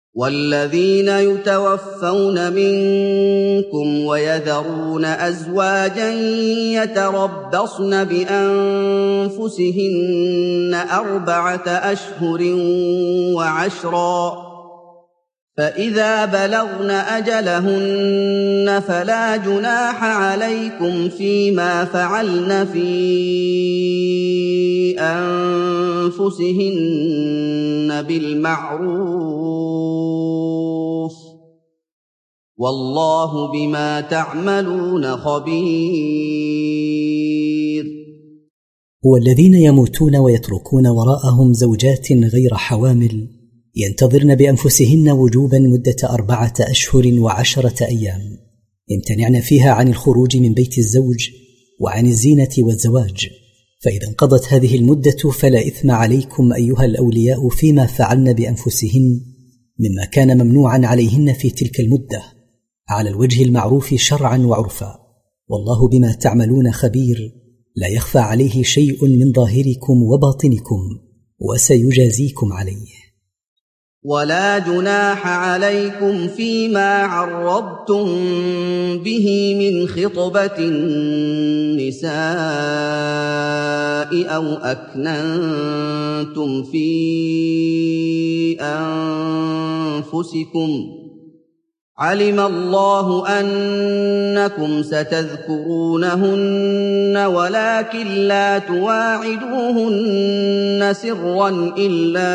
وَالَّذِينَ يُتَوَفَّوْنَ مِنكُمْ وَيَذَرُونَ أَزْوَاجًا يَتَرَبَّصْنَ بِأَنفُسِهِنَّ 4 أشهر وعشرا، فَإِذَا بَلَغْنَ أَجَلَهُنَّ فَلَا جُنَاحَ عَلَيْكُمْ فِيمَا فَعَلْنَ فِي أَنفُسِهِنَّ بِالْمَعْرُوفِ ۗ وَاللَّهُ بِمَا تَعْمَلُونَ خَبِيرٌ. والذين يموتون ويتركون وراءهم زوجات غير حوامل ينتظرن بأنفسهن وجوبا مدة 4 أشهر و10 أيام، يمتنعن فيها عن الخروج من بيت الزوج وعن الزينة والزواج، فإذا انقضت هذه المدة فلا إثم عليكم أيها الأولياء فيما فعلن بأنفسهن مما كان ممنوعا عليهن في تلك المدة على الوجه المعروف شرعا وعرفا، والله بما تعملون خبير، لا يخفى عليه شيء من ظاهركم وباطنكم، وسيجازيكم عليه. ولا جناح عليكم فيما عرضتم به من خطبة النساء أو أكننتم في أنفسكم، علم الله أنكم ستذكرونهن ولكن لا تواعدوهن سرا إلا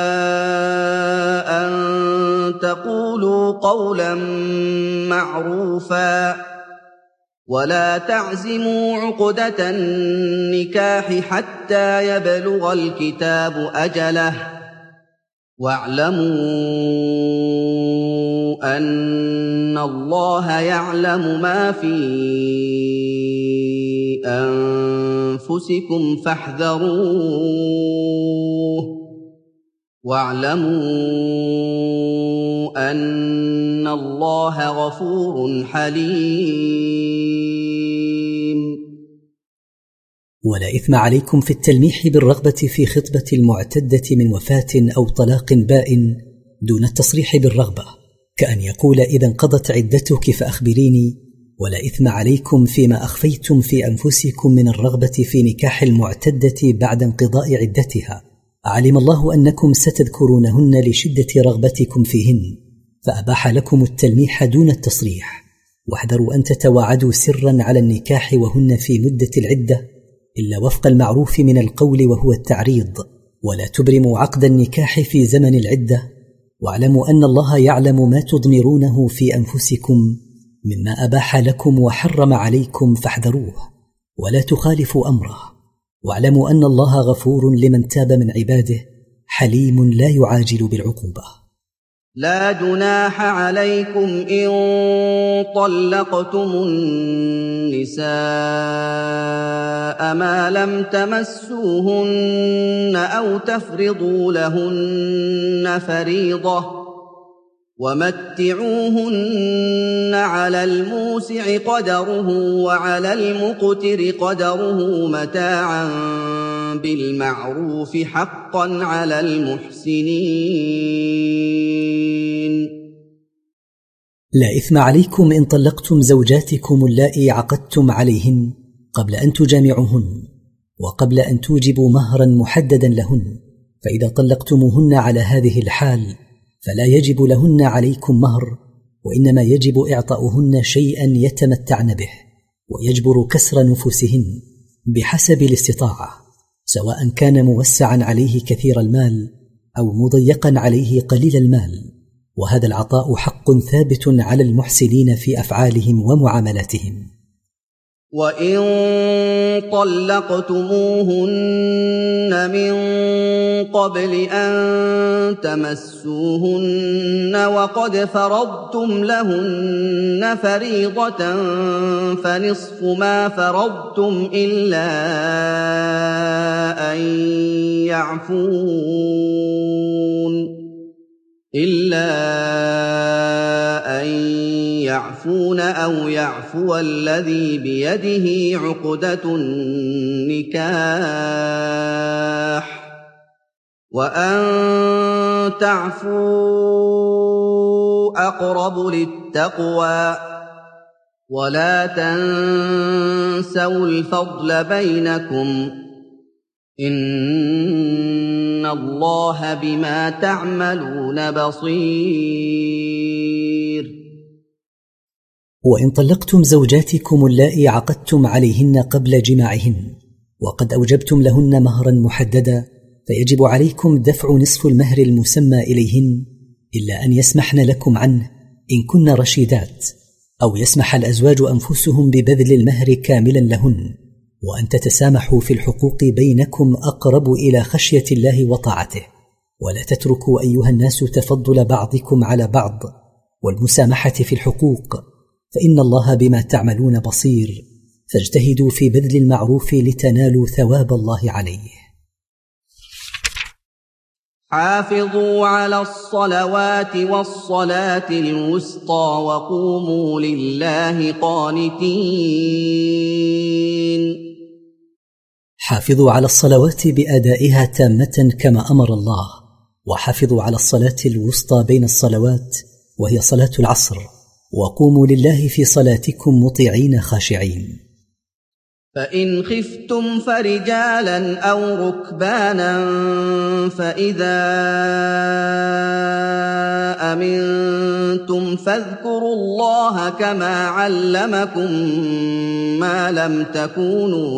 أن تقولوا قولا معروفا، ولا تعزموا عقدة النكاح حتى يبلغ الكتاب أجله، واعلموا أن الله يعلم ما في أنفسكم فاحذروه، واعلموا أن الله غفور حليم. ولا إثم عليكم في التلميح بالرغبة في خطبة المعتدة من وفاة أو طلاق بائن دون التصريح بالرغبة، كأن يقول إذا انقضت عدتك فأخبريني، ولا إثم عليكم فيما أخفيتم في أنفسكم من الرغبة في نكاح المعتدة بعد انقضاء عدتها، علم الله أنكم ستذكرونهن لشدة رغبتكم فيهن فأباح لكم التلميح دون التصريح، واحذروا أن تتواعدوا سرا على النكاح وهن في مدة العدة إلا وفق المعروف من القول وهو التعريض، ولا تبرموا عقد النكاح في زمن العدة، واعلموا أن الله يعلم ما تضمرونه في أنفسكم مما أباح لكم وحرم عليكم فاحذروه، ولا تخالفوا أمره، واعلموا أن الله غفور لمن تاب من عباده حليم لا يعاجل بالعقوبة. لا جناح عليكم إن طلقتم النساء ما لم تمسوهن أو تفرضوا لهن فريضة، ومتعوهن على الموسع قدره وعلى المقتر قدره متاعا بالمعروف حقا على المحسنين. لا إثم عليكم إن طلقتم زوجاتكم اللائي عقدتم عليهن قبل أن تجامعوهن وقبل أن توجبوا مهرا محددا لهن، فإذا طلقتموهن على هذه الحال فلا يجب لهن عليكم مهر، وإنما يجب إعطاؤهن شيئا يتمتعن به، ويجبر كسر نفوسهن بحسب الاستطاعة، سواء كان موسعا عليه كثير المال أو مضيقا عليه قليل المال، وهذا العطاء حق ثابت على المحسنين في أفعالهم ومعاملاتهم. وإن طلقتموهن من قبل أن تمسوهن وقد فرضتم لهن فريضة فنصف ما فرضتم إلا أن يعفون أو يعفو الذي بيده عقدة النكاح، وأن تعفوا أقرب للتقوى ولا تنسوا الفضل بينكم إن الله بما تعملون بصير. وإن طلقتم زوجاتكم اللائي عقدتم عليهن قبل جماعهن وقد أوجبتم لهن مهرا محددا فيجب عليكم دفع نصف المهر المسمى إليهن إلا أن يسمحن لكم عنه إن كن رشيدات أو يسمح الأزواج أنفسهم ببذل المهر كاملا لهن، وأن تتسامحوا في الحقوق بينكم أقرب إلى خشية الله وطاعته، ولا تتركوا أيها الناس تفضل بعضكم على بعض والمسامحة في الحقوق، فإن الله بما تعملون بصير، فاجتهدوا في بذل المعروف لتنالوا ثواب الله عليه. حافظوا على الصلوات والصلاة الوسطى وقوموا لله قانتين. حافظوا على الصلوات بأدائها تامة كما أمر الله، وحافظوا على الصلاة الوسطى بين الصلوات وهي صلاة العصر، وقوموا لله في صلاتكم مطيعين خاشعين. فإن خفتم فرجالا أو ركبانا فإذا أمنتم فاذكروا الله كما علمكم ما لم تكونوا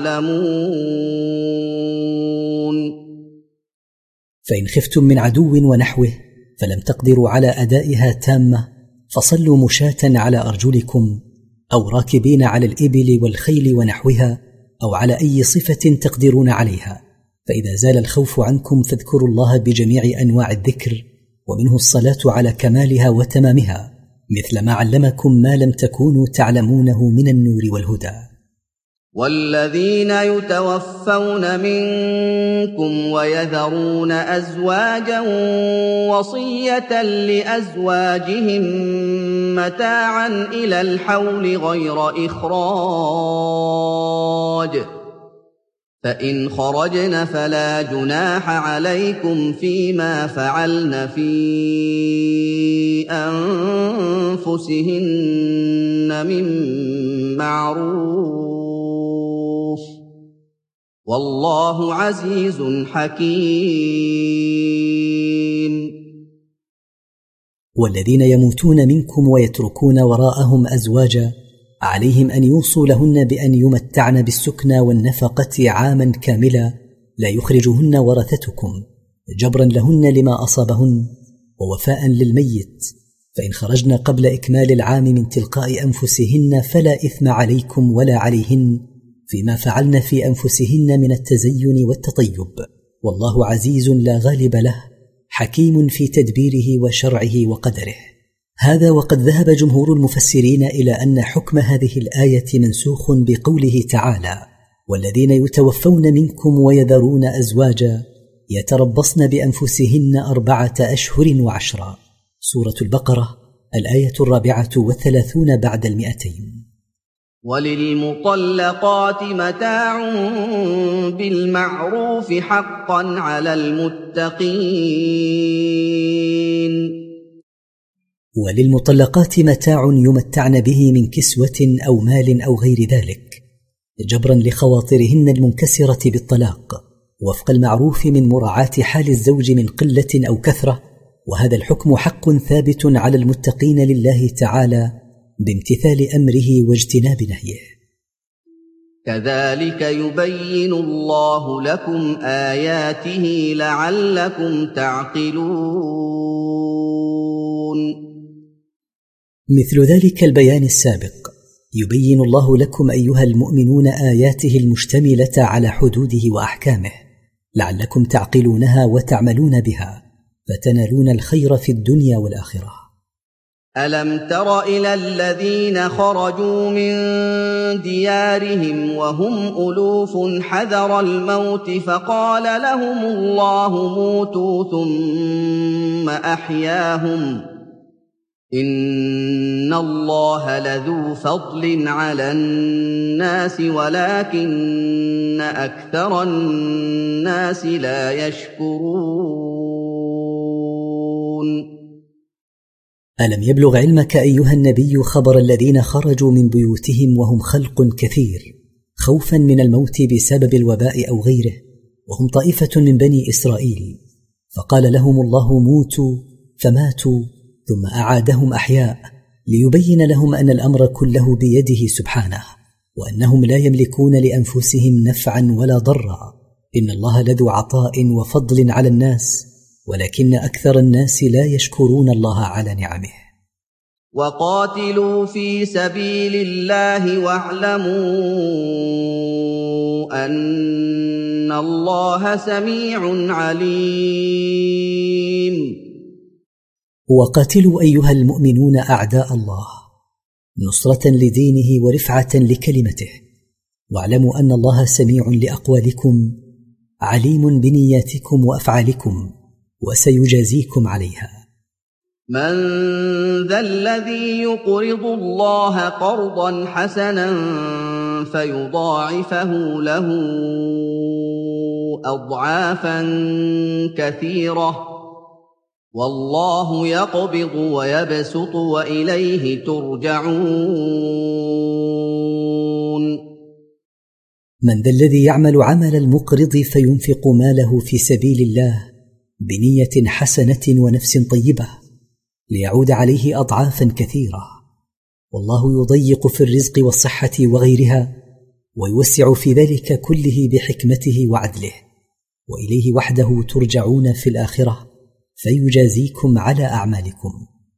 تعلمون. فإن خفتم من عدو ونحوه فلم تقدروا على أدائها تامة فصلوا مشاة على أرجلكم أو راكبين على الإبل والخيل ونحوها أو على أي صفة تقدرون عليها، فإذا زال الخوف عنكم فاذكروا الله بجميع أنواع الذكر، ومنه الصلاة على كمالها وتمامها مثل ما علمكم ما لم تكونوا تعلمونه من النور والهدى. والذين يتوفون منكم ويذرون أزواجا وصية لأزواجهم متاعا إلى الحول غير إخراج، فإن خرجن فلا جناح عليكم فيما فعلن في أنفسهن من معروف، والله عزيز حكيم. والذين يموتون منكم ويتركون وراءهم أزواجا عليهم أن يوصوا لهن بأن يمتعن بالسكنى والنفقة عاما كاملا لا يخرجهن ورثتكم جبرا لهن لما أصابهن ووفاء للميت، فإن خرجن قبل إكمال العام من تلقاء أنفسهن فلا إثم عليكم ولا عليهن فيما فعلن في أنفسهن من التزين والتطيب، والله عزيز لا غالب له حكيم في تدبيره وشرعه وقدره. هذا وقد ذهب جمهور المفسرين إلى أن حكم هذه الآية منسوخ بقوله تعالى: والذين يتوفون منكم ويذرون أزواجا يتربصن بأنفسهن 4 أشهر و10. سورة البقرة الآية 34 بعد 200. وللمطلقات متاع بالمعروف حقا على المتقين. وللمطلقات متاع يمتعن به من كسوة أو مال أو غير ذلك جبرا لخواطرهن المنكسرة بالطلاق وفق المعروف من مراعاة حال الزوج من قلة أو كثرة، وهذا الحكم حق ثابت على المتقين لله تعالى بامتثال أمره واجتناب نهيه. كذلك يبين الله لكم آياته لعلكم تعقلون. مثل ذلك البيان السابق يبين الله لكم أيها المؤمنون آياته المشتملة على حدوده وأحكامه لعلكم تعقلونها وتعملون بها فتنالون الخير في الدنيا والآخرة. ألم تر إلى الذين خرجوا من ديارهم وهم ألوف حذر الموت فقال لهم الله موتوا ثم أحياهم إن الله لذو فضل على الناس ولكن أكثر الناس لا يشكرون. ألم يبلغ علمك أيها النبي خبر الذين خرجوا من بيوتهم وهم خلق كثير خوفا من الموت بسبب الوباء أو غيره، وهم طائفة من بني إسرائيل، فقال لهم الله موتوا فماتوا ثم أعادهم أحياء ليبين لهم أن الأمر كله بيده سبحانه، وأنهم لا يملكون لأنفسهم نفعا ولا ضرا، إن الله لذو عطاء وفضل على الناس، ولكن أكثر الناس لا يشكرون الله على نعمه. وقاتلوا في سبيل الله واعلموا أن الله سميع عليم. وقاتلوا أيها المؤمنون أعداء الله نصرة لدينه ورفعة لكلمته، واعلموا أن الله سميع لأقوالكم عليم بنياتكم وأفعالكم وسيجازيكم عليها. من ذا الذي يقرض الله قرضا حسنا فيضاعفه له أضعافا كثيرة والله يقبض ويبسط وإليه ترجعون. من ذا الذي يعمل عمل المقرض فينفق ماله في سبيل الله بنية حسنة ونفس طيبة ليعود عليه أضعافا كثيرة، والله يضيق في الرزق والصحة وغيرها ويوسع في ذلك كله بحكمته وعدله، وإليه وحده ترجعون في الآخرة فيجازيكم على أعمالكم.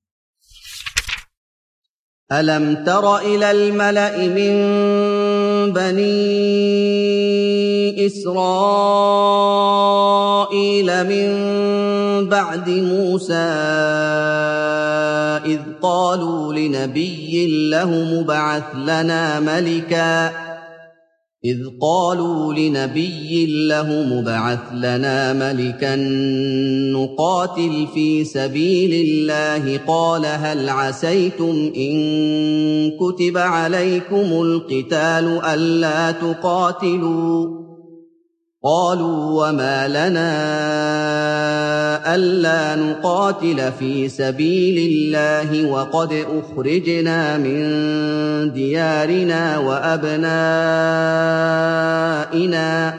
ألم تر إلى الملأ من بني إسرائيل من بعد موسى إذ قالوا لنبي له مبعث لنا ملكا نقاتل في سبيل الله قال هل عسيتم إن كتب عليكم القتال ألا تقاتلوا قالوا وما لنا ألا نقاتل في سبيل الله وقد أخرجنا من ديارنا وأبنائنا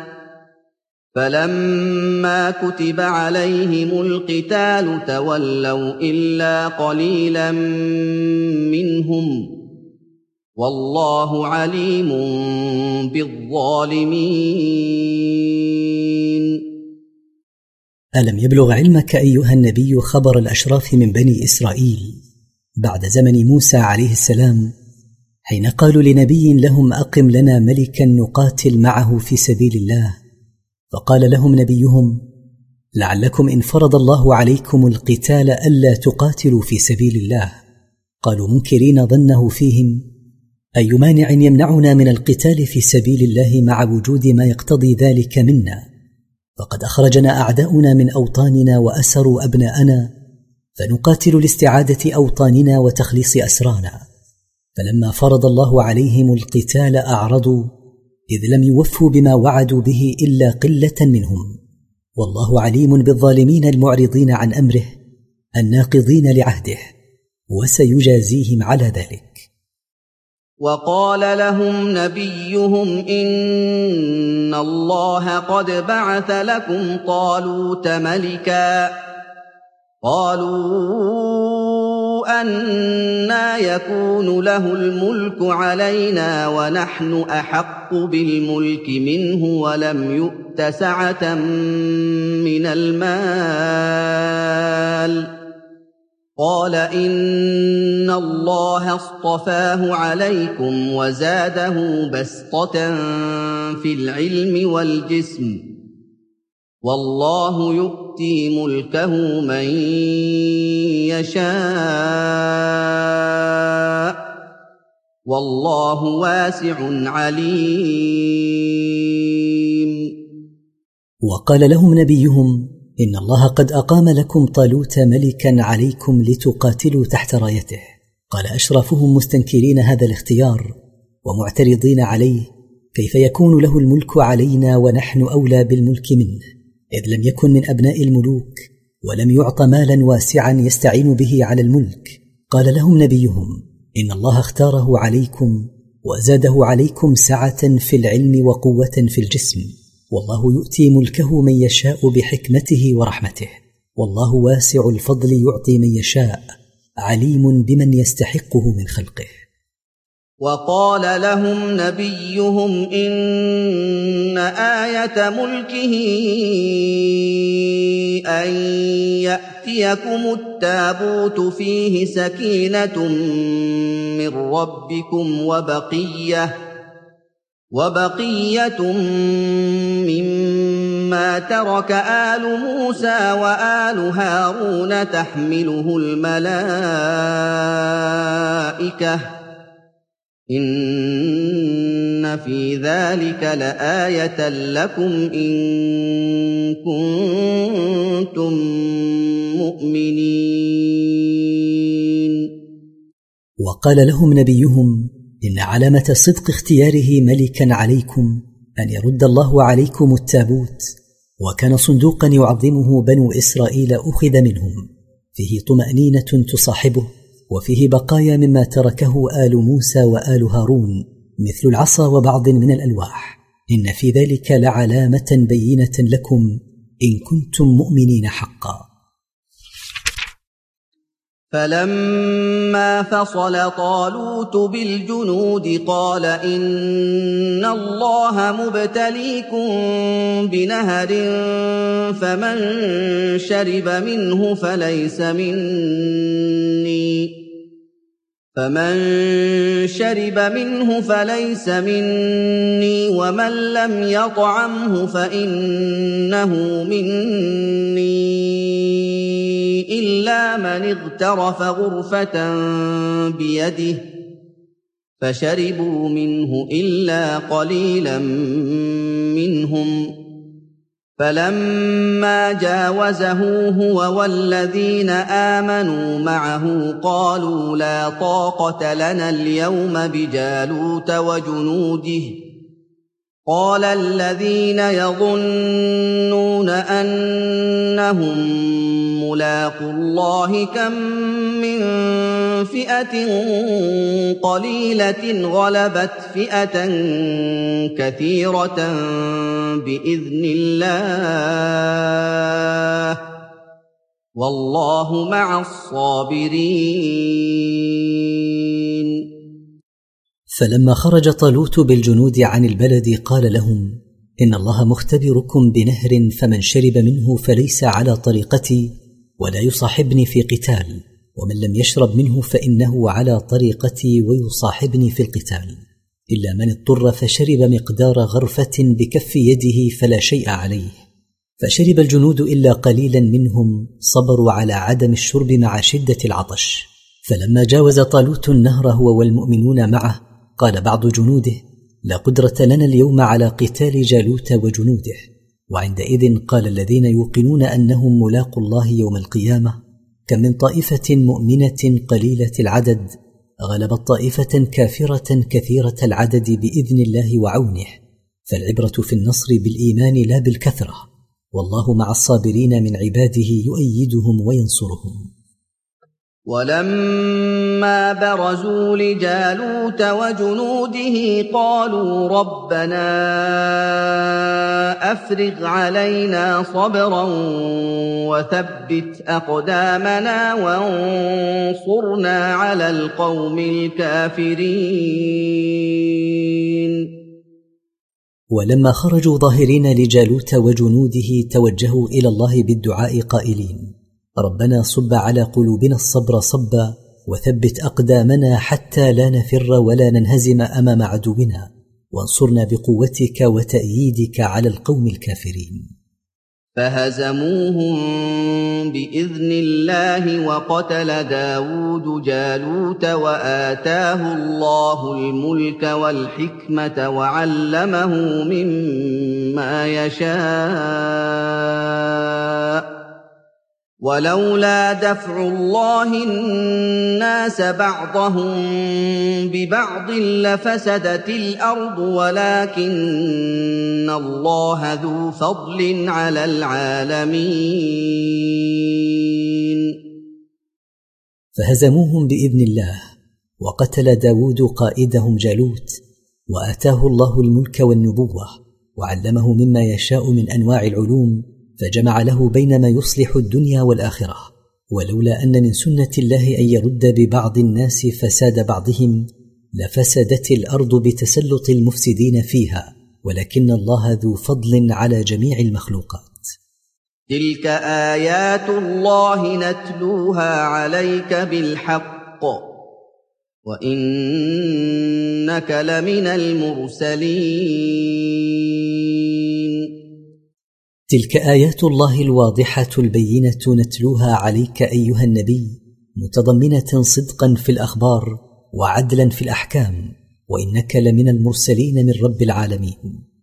فلما كتب عليهم القتال تولوا إلا قليلا منهم والله عليم بالظالمين. ألم يبلغ علمك أيها النبي خبر الأشراف من بني إسرائيل بعد زمن موسى عليه السلام حين قالوا لنبي لهم أقم لنا ملكا نقاتل معه في سبيل الله، فقال لهم نبيهم لعلكم إن فرض الله عليكم القتال ألا تقاتلوا في سبيل الله. قالوا منكرين ظنه فيهم أي مانع يمنعنا من القتال في سبيل الله مع وجود ما يقتضي ذلك منا، فقد أخرجنا أعداؤنا من أوطاننا وأسروا أبناءنا فنقاتل لاستعادة أوطاننا وتخليص أسرانا. فلما فرض الله عليهم القتال أعرضوا إذ لم يوفوا بما وعدوا به إلا قلة منهم، والله عليم بالظالمين المعرضين عن أمره الناقضين لعهده وسيجازيهم على ذلك. وقال لهم نبيهم إن الله قد بعث لكم طالوت ملكا قالوا أنى يكون له الملك علينا ونحن أحق بالملك منه ولم يؤت سعة من المال قال إن الله اصطفاه عليكم وزاده بسطة في العلم والجسم والله يؤتي ملكه من يشاء والله واسع عليم. وقال لهم نبيهم إن الله قد أقام لكم طالوت ملكا عليكم لتقاتلوا تحت رايته. قال أشرافهم مستنكرين هذا الاختيار ومعترضين عليه كيف يكون له الملك علينا ونحن أولى بالملك منه، إذ لم يكن من أبناء الملوك ولم يعط مالا واسعا يستعين به على الملك، قال لهم نبيهم: إن الله اختاره عليكم وزاده عليكم سعة في العلم وقوة في الجسم، والله يؤتي ملكه من يشاء بحكمته ورحمته، والله واسع الفضل يعطي من يشاء، عليم بمن يستحقه من خلقه. وقال لهم نبيهم: إن آية ملكه أن يأتيكم التابوت فيه سكينة من ربكم وبقية مما ترك آل موسى وآل هارون تحمله الملائكة، إن في ذلك لآية لكم إن كنتم مؤمنين. وقال لهم نبيهم: إن علامة صدق اختياره ملكا عليكم أن يرد الله عليكم التابوت، وكان صندوقا يعظمه بنو إسرائيل أخذ منهم، فيه طمأنينة تصاحبه، وفيه بقايا مما تركه آل موسى وآل هارون مثل العصا وبعض من الألواح، إن في ذلك لعلامة بينة لكم إن كنتم مؤمنين حقا. فلما فصل طالوت بالجنود قال: إن الله مبتليكم بنهر، فمن شرب منه فليس مني، ومن لم يطعمه فإنه مني إلا من اغترف غرفة بيده، فشربوا منه إلا قليلا منهم. فلما جاوزه هو والذين آمنوا معه قالوا: لا طاقة لنا اليوم بجالوت وجنوده. قال الذين يظنون أنهم ملاقو الله: كم من فئة قليلة غلبت فئة كثيرة بإذن الله، والله مع الصابرين. فلما خرج طالوت بالجنود عن البلد قال لهم: إن الله مختبركم بنهر، فمن شرب منه فليس على طريقتي ولا يصاحبني في قتال، ومن لم يشرب منه فإنه على طريقتي ويصاحبني في القتال، إلا من اضطر فشرب مقدار غرفة بكف يده فلا شيء عليه. فشرب الجنود إلا قليلا منهم، صبروا على عدم الشرب مع شدة العطش. فلما جاوز طالوت النهر هو والمؤمنون معه قال بعض جنوده: لا قدرة لنا اليوم على قتال جالوت وجنوده. وعندئذ قال الذين يوقنون أنهم ملاقوا الله يوم القيامة: كم من طائفة مؤمنة قليلة العدد غلبت طائفة كافرة كثيرة العدد بإذن الله وعونه. فالعبرة في النصر بالإيمان لا بالكثرة، والله مع الصابرين من عباده يؤيدهم وينصرهم. ولما برزوا لجالوت وجنوده قالوا: ربنا أفرغ علينا صبرا وثبت أقدامنا وانصرنا على القوم الكافرين. ولما خرجوا ظاهرين لجالوت وجنوده توجهوا إلى الله بالدعاء قائلين: ربنا صب على قلوبنا الصبر صبا، وثبت أقدامنا حتى لا نفر ولا ننهزم أمام عدونا، وانصرنا بقوتك وتأييدك على القوم الكافرين. فهزموهم بإذن الله، وقتل داود جالوت، وآتاه الله الملك والحكمة وعلمه مما يشاء. ولولا دفع الله الناس بعضهم ببعض لفسدت الأرض، ولكن الله ذو فضل على العالمين. فهزموهم بإذن الله، وقتل داود قائدهم جالوت، وآتاه الله الملك والنبوة، وعلمه مما يشاء من أنواع العلوم، فجمع له بين ما يصلح الدنيا والآخرة. ولولا أن من سنة الله أن يرد ببعض الناس فساد بعضهم لفسدت الأرض بتسلط المفسدين فيها، ولكن الله ذو فضل على جميع المخلوقات. تلك آيات الله نتلوها عليك بالحق وإنك لمن المرسلين. تلك آيات الله الواضحة البينة نتلوها عليك أيها النبي، متضمنة صدقا في الأخبار وعدلا في الأحكام، وإنك لمن المرسلين من رب العالمين.